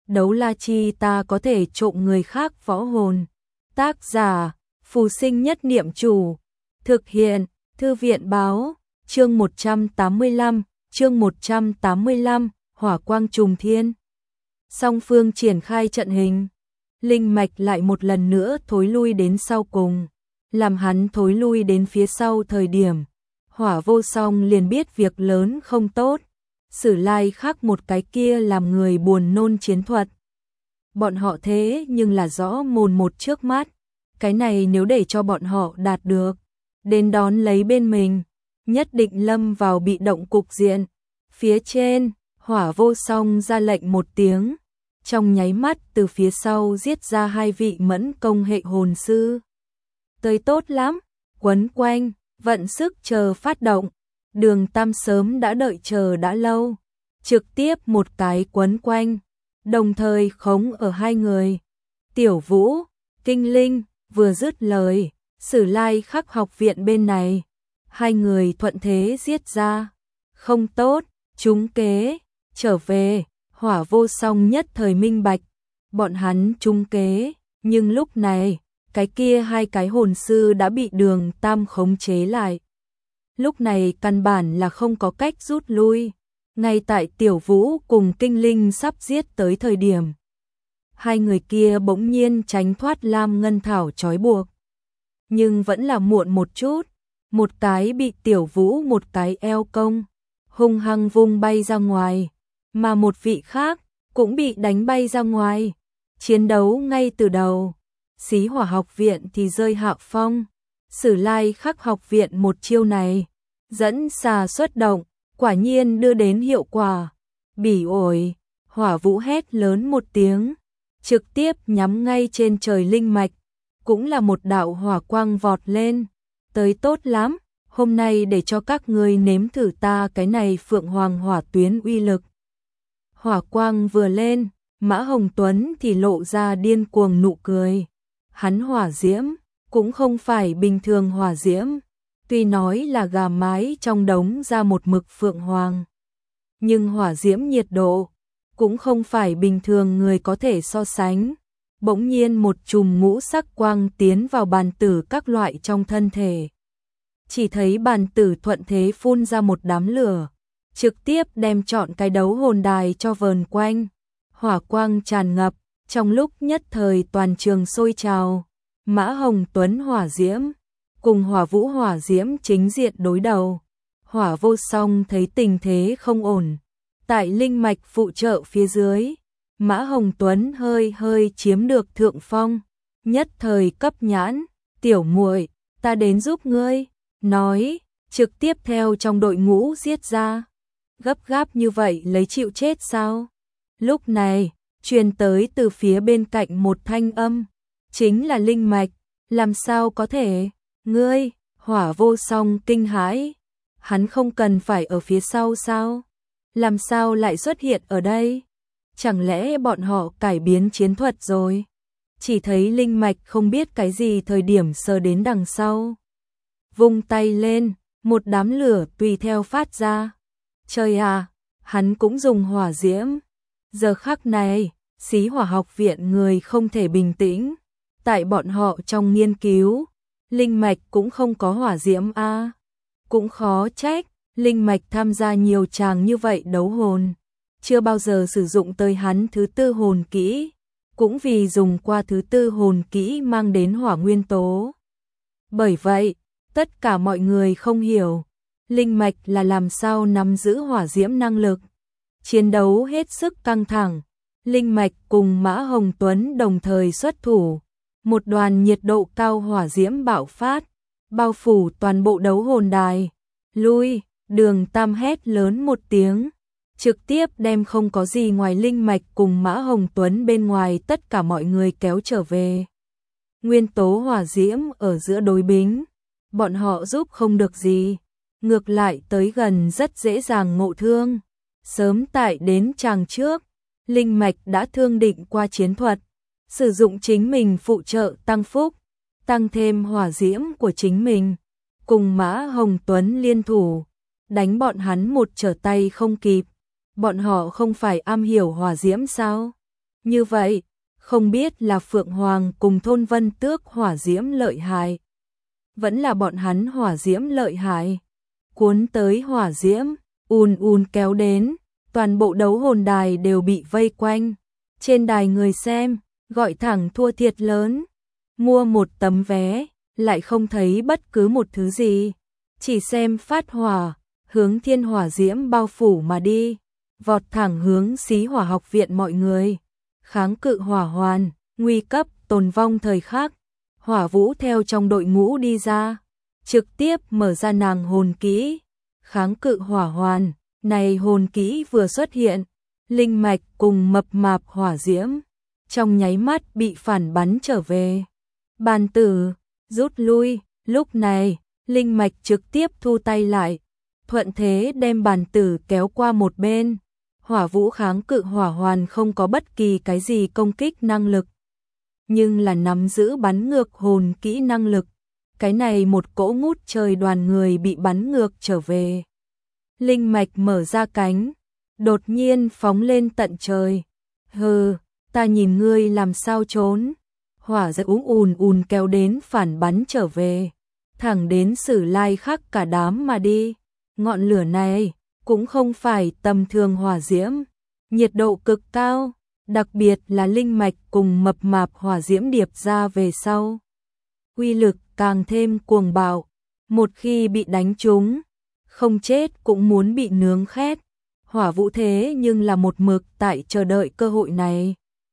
đấu la chi ta có thể trộm người khác võ hồn. Tác giả, Phù Sinh Nhất Niệm Chủ. Thực hiện, Thư viện Báo. Chương 185, Hỏa quang trùng thiên. Song phương triển khai trận hình. Linh mạch lại một lần nữa thối lui đến sau cùng. Làm hắn thối lui đến phía sau thời điểm. Hỏa Vô Song liền biết việc lớn không tốt. Sử Lai khác một cái kia làm người buồn nôn chiến thuật. Bọn họ thế nhưng là rõ mồn một trước mắt. Cái này nếu để cho bọn họ đạt được. Đến đón lấy bên mình. Nhất định lâm vào bị động cục diện. Phía trên, Hỏa Vô Song ra lệnh một tiếng. Trong nháy mắt từ phía sau giết ra 2 vị mẫn công hệ hồn sư. Tới tốt lắm, quấn quanh, vận sức chờ phát động. Đường Tam sớm đã đợi chờ đã lâu. Trực tiếp một cái quấn quanh. Đồng thời khống ở 2 người. Tiểu Vũ, Kinh Linh, vừa dứt lời. Sử Lai Khắc học viện bên này. 2 người thuận thế giết ra. Không tốt, trúng kế, trở về. Hỏa Vô Song nhất thời minh bạch. Bọn hắn trúng kế. Nhưng lúc này, cái kia 2 cái hồn sư đã bị Đường Tam khống chế lại. Lúc này căn bản là không có cách rút lui. Ngay tại Tiểu Vũ cùng Kinh Linh sắp giết tới thời điểm. 2 người kia bỗng nhiên tránh thoát Lam Ngân Thảo trói buộc. Nhưng vẫn là muộn một chút. Một cái bị Tiểu Vũ một cái eo công. Hung hăng vung bay ra ngoài. Mà một vị khác cũng bị đánh bay ra ngoài. Chiến đấu ngay từ đầu. Xí Hỏa học viện thì rơi hạ phong. Sử Lai Khắc học viện một chiêu này. Dẫn xà xuất động. Quả nhiên đưa đến hiệu quả. Bỉ ổi. Hỏa Vũ hét lớn một tiếng. Trực tiếp nhắm ngay trên trời linh mạch. Cũng là một đạo hỏa quang vọt lên. Tới tốt lắm. Hôm nay để cho các ngươi nếm thử ta cái này Phượng Hoàng hỏa tuyến uy lực. Hỏa quang vừa lên. Mã Hồng Tuấn thì lộ ra điên cuồng nụ cười. Hắn hỏa diễm. Cũng không phải bình thường hỏa diễm. Tuy nói là gà mái trong đống ra một mực Phượng Hoàng. Nhưng hỏa diễm nhiệt độ. Cũng không phải bình thường người có thể so sánh. Bỗng nhiên một chùm ngũ sắc quang tiến vào bàn tử các loại trong thân thể. Chỉ thấy bàn tử thuận thế phun ra một đám lửa. Trực tiếp đem trọn cái đấu hồn đài cho vờn quanh. Hỏa quang tràn ngập. Trong lúc nhất thời toàn trường sôi trào. Mã Hồng Tuấn hỏa diễm. Cùng Hỏa Vũ hỏa diễm chính diện đối đầu. Hỏa Vô Song thấy tình thế không ổn. Tại linh mạch phụ trợ phía dưới. Mã Hồng Tuấn hơi chiếm được thượng phong. Nhất thời cấp nhãn. Tiểu muội, ta đến giúp ngươi. Nói, trực tiếp theo trong đội ngũ giết ra. Gấp gáp như vậy lấy chịu chết sao? Lúc này, truyền tới từ phía bên cạnh một thanh âm. Chính là linh mạch. Làm sao có thể? Ngươi, Hỏa Vô Song kinh hãi. Hắn không cần phải ở phía sau sao? Làm sao lại xuất hiện ở đây? Chẳng lẽ bọn họ cải biến chiến thuật rồi? Chỉ thấy linh mạch không biết cái gì thời điểm sờ đến đằng sau. Vung tay lên, một đám lửa tùy theo phát ra. Trời à, hắn cũng dùng hỏa diễm. Giờ khắc này, Xí Hỏa học viện người không thể bình tĩnh. Tại bọn họ trong nghiên cứu, linh mạch cũng không có hỏa diễm a. Cũng khó trách, linh mạch tham gia nhiều tràng như vậy đấu hồn. Chưa bao giờ sử dụng tới hắn thứ 4 hồn kỹ. Cũng vì dùng qua thứ 4 hồn kỹ mang đến hỏa nguyên tố. Bởi vậy, tất cả mọi người không hiểu. Linh mạch là làm sao nắm giữ hỏa diễm năng lực. Chiến đấu hết sức căng thẳng. Linh mạch cùng Mã Hồng Tuấn đồng thời xuất thủ. Một đoàn nhiệt độ cao hỏa diễm bạo phát. Bao phủ toàn bộ đấu hồn đài. Lui, Đường Tam hét lớn một tiếng. Trực tiếp đem không có gì ngoài linh mạch cùng Mã Hồng Tuấn bên ngoài tất cả mọi người kéo trở về. Nguyên tố hỏa diễm ở giữa đối bính. Bọn họ giúp không được gì. Ngược lại tới gần rất dễ dàng ngộ thương. Sớm tại đến tràng trước, linh mạch đã thương định qua chiến thuật. Sử dụng chính mình phụ trợ tăng phúc. Tăng thêm hỏa diễm của chính mình. Cùng Mã Hồng Tuấn liên thủ. Đánh bọn hắn một trở tay không kịp. Bọn họ không phải am hiểu hỏa diễm sao? Như vậy, không biết là Phượng Hoàng cùng Thôn Vân Tước hỏa diễm lợi hại, vẫn là bọn hắn hỏa diễm lợi hại. Cuốn tới hỏa diễm, ùn ùn kéo đến, toàn bộ đấu hồn đài đều bị vây quanh. Trên đài người xem, gọi thẳng thua thiệt lớn. Mua một tấm vé, lại không thấy bất cứ một thứ gì. Chỉ xem phát hỏa, hướng thiên hỏa diễm bao phủ mà đi. Vọt thẳng hướng xí hỏa học viện mọi người. Kháng cự hỏa hoàn, nguy cấp, tồn vong thời khắc. Hỏa Vũ theo trong đội ngũ đi ra, trực tiếp mở ra nàng hồn kỹ. Kháng cự hỏa hoàn, này hồn kỹ vừa xuất hiện, linh mạch cùng mập mạp hỏa diễm, trong nháy mắt bị phản bắn trở về. Bàn tử, rút lui, lúc này, linh mạch trực tiếp thu tay lại, thuận thế đem bàn tử kéo qua một bên. Hỏa Vũ kháng cự hỏa hoàn không có bất kỳ cái gì công kích năng lực, nhưng là nắm giữ bắn ngược hồn kỹ năng lực. Cái này một cỗ ngút trời đoàn người bị bắn ngược trở về. Linh mạch mở ra cánh, đột nhiên phóng lên tận trời. Hừ, ta nhìn ngươi làm sao trốn. Hỏa diễm ùn ùn kéo đến phản bắn trở về, thẳng đến Sử Lai Khắc cả đám mà đi. Ngọn lửa này cũng không phải tầm thường hỏa diễm, nhiệt độ cực cao, đặc biệt là linh mạch cùng mập mạp hỏa diễm điệp ra về sau. Uy lực càng thêm cuồng bạo, một khi bị đánh trúng, không chết cũng muốn bị nướng khét. Hỏa Vũ thế nhưng là một mực tại chờ đợi cơ hội này.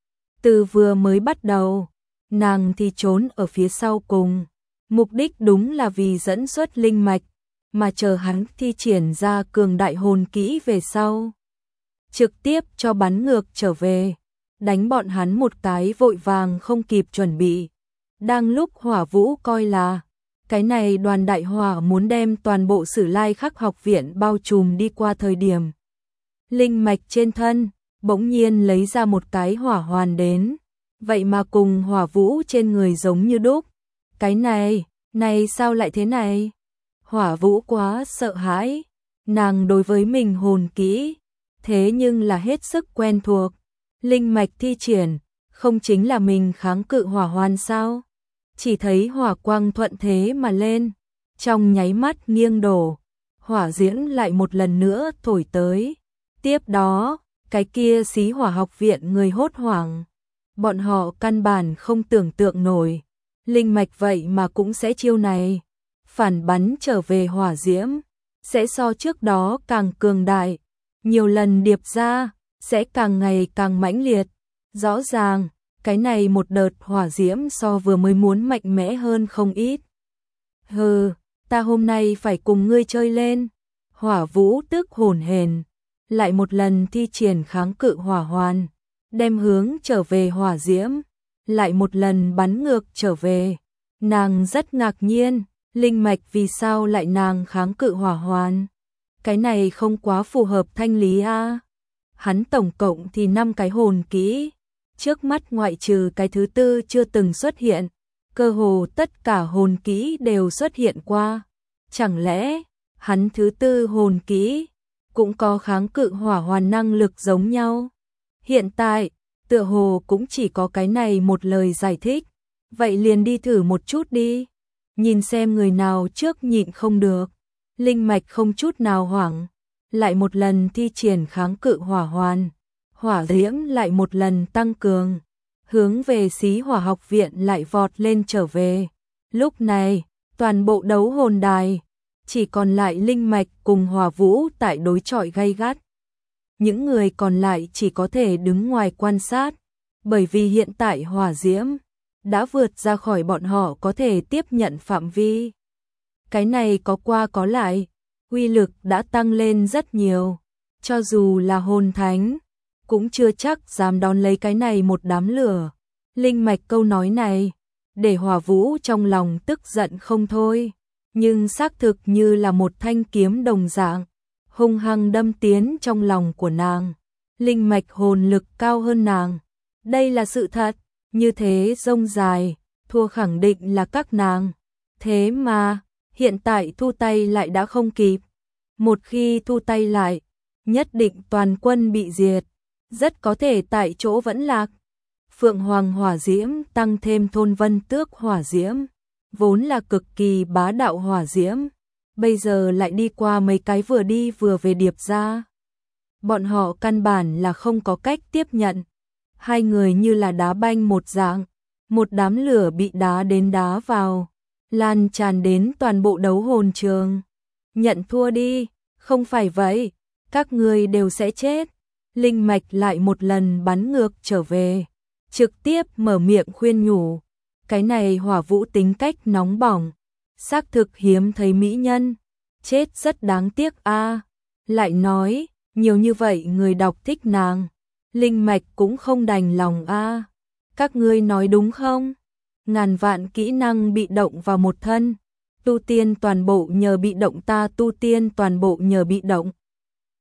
Từ vừa mới bắt đầu, nàng thì trốn ở phía sau cùng, mục đích đúng là vì dẫn xuất linh mạch, mà chờ hắn thi triển ra cường đại hồn kỹ về sau, trực tiếp cho bắn ngược trở về, đánh bọn hắn một cái vội vàng không kịp chuẩn bị. Đang lúc Hỏa Vũ coi là cái này đoàn đại hỏa muốn đem toàn bộ Sử Lai Khắc học viện bao trùm đi qua thời điểm, linh mạch trên thân bỗng nhiên lấy ra một cái hỏa hoàn đến, vậy mà cùng Hỏa Vũ trên người giống như đúc. Cái này sao lại thế này? Hỏa Vũ quá sợ hãi, nàng đối với mình hồn kỹ thế nhưng là hết sức quen thuộc. Linh mạch thi triển, không chính là mình kháng cự hỏa hoàn sao? Chỉ thấy hỏa quang thuận thế mà lên, trong nháy mắt nghiêng đổ, hỏa diễm lại một lần nữa thổi tới. Tiếp đó, cái kia xí hỏa học viện người hốt hoảng, bọn họ căn bản không tưởng tượng nổi, linh mạch vậy mà cũng sẽ chiêu này, phản bắn trở về hỏa diễm, sẽ so trước đó càng cường đại, nhiều lần điệp ra, sẽ càng ngày càng mãnh liệt. Rõ ràng, cái này một đợt hỏa diễm so vừa mới muốn mạnh mẽ hơn không ít. Hừ, ta hôm nay phải cùng ngươi chơi lên. Hỏa Vũ tức hồn hển, lại một lần thi triển kháng cự hỏa hoàn, đem hướng trở về hỏa diễm, lại một lần bắn ngược trở về. Nàng rất ngạc nhiên, linh mạch vì sao lại nàng kháng cự hỏa hoàn? Cái này không quá phù hợp thanh lý a. Hắn tổng cộng thì 5 cái hồn kỹ, trước mắt ngoại trừ cái thứ tư chưa từng xuất hiện, cơ hồ tất cả hồn kỹ đều xuất hiện qua. Chẳng lẽ hắn thứ tư hồn kỹ cũng có kháng cự hỏa hoàn năng lực giống nhau? Hiện tại, tựa hồ cũng chỉ có cái này một lời giải thích. Vậy liền đi thử một chút đi, nhìn xem người nào trước nhịn không được. Linh mạch không chút nào hoảng, lại một lần thi triển kháng cự hỏa hoàn, hỏa diễm lại một lần tăng cường, hướng về xí hỏa học viện lại vọt lên trở về. Lúc này, toàn bộ đấu hồn đài chỉ còn lại linh mạch cùng Hỏa Vũ tại đối chọi gay gắt. Những người còn lại chỉ có thể đứng ngoài quan sát, bởi vì hiện tại hỏa diễm đã vượt ra khỏi bọn họ có thể tiếp nhận phạm vi. Cái này có qua có lại, uy lực đã tăng lên rất nhiều, cho dù là hồn thánh cũng chưa chắc dám đón lấy cái này một đám lửa. Linh mạch câu nói này để Hỏa Vũ trong lòng tức giận không thôi, nhưng xác thực như là một thanh kiếm đồng dạng, hung hăng đâm tiến trong lòng của nàng. Linh mạch hồn lực cao hơn nàng, đây là sự thật, như thế rông dài, thua khẳng định là các nàng. Thế mà, hiện tại thu tay lại đã không kịp. Một khi thu tay lại, nhất định toàn quân bị diệt. rất có thể tại chỗ vẫn lạc. Phượng Hoàng hỏa diễm tăng thêm Thôn Vân Tước hỏa diễm, vốn là cực kỳ bá đạo hỏa diễm, bây giờ lại đi qua mấy cái vừa đi vừa về điệp ra. Bọn họ căn bản là không có cách tiếp nhận. Hai người như là đá banh một dạng, một đám lửa bị đá đến đá vào, lan tràn đến toàn bộ đấu hồn trường. Nhận thua đi, không phải vậy, các ngươi đều sẽ chết. Linh mạch lại một lần bắn ngược trở về, trực tiếp mở miệng khuyên nhủ. Cái này Hỏa Vũ tính cách nóng bỏng, xác thực hiếm thấy mỹ nhân, chết rất đáng tiếc a. Lại nói, nhiều như vậy người đọc thích nàng, Linh mạch cũng không đành lòng a. Các ngươi nói đúng không? Ngàn vạn kỹ năng bị động vào một thân, tu tiên toàn bộ nhờ bị động, ta tu tiên toàn bộ nhờ bị động.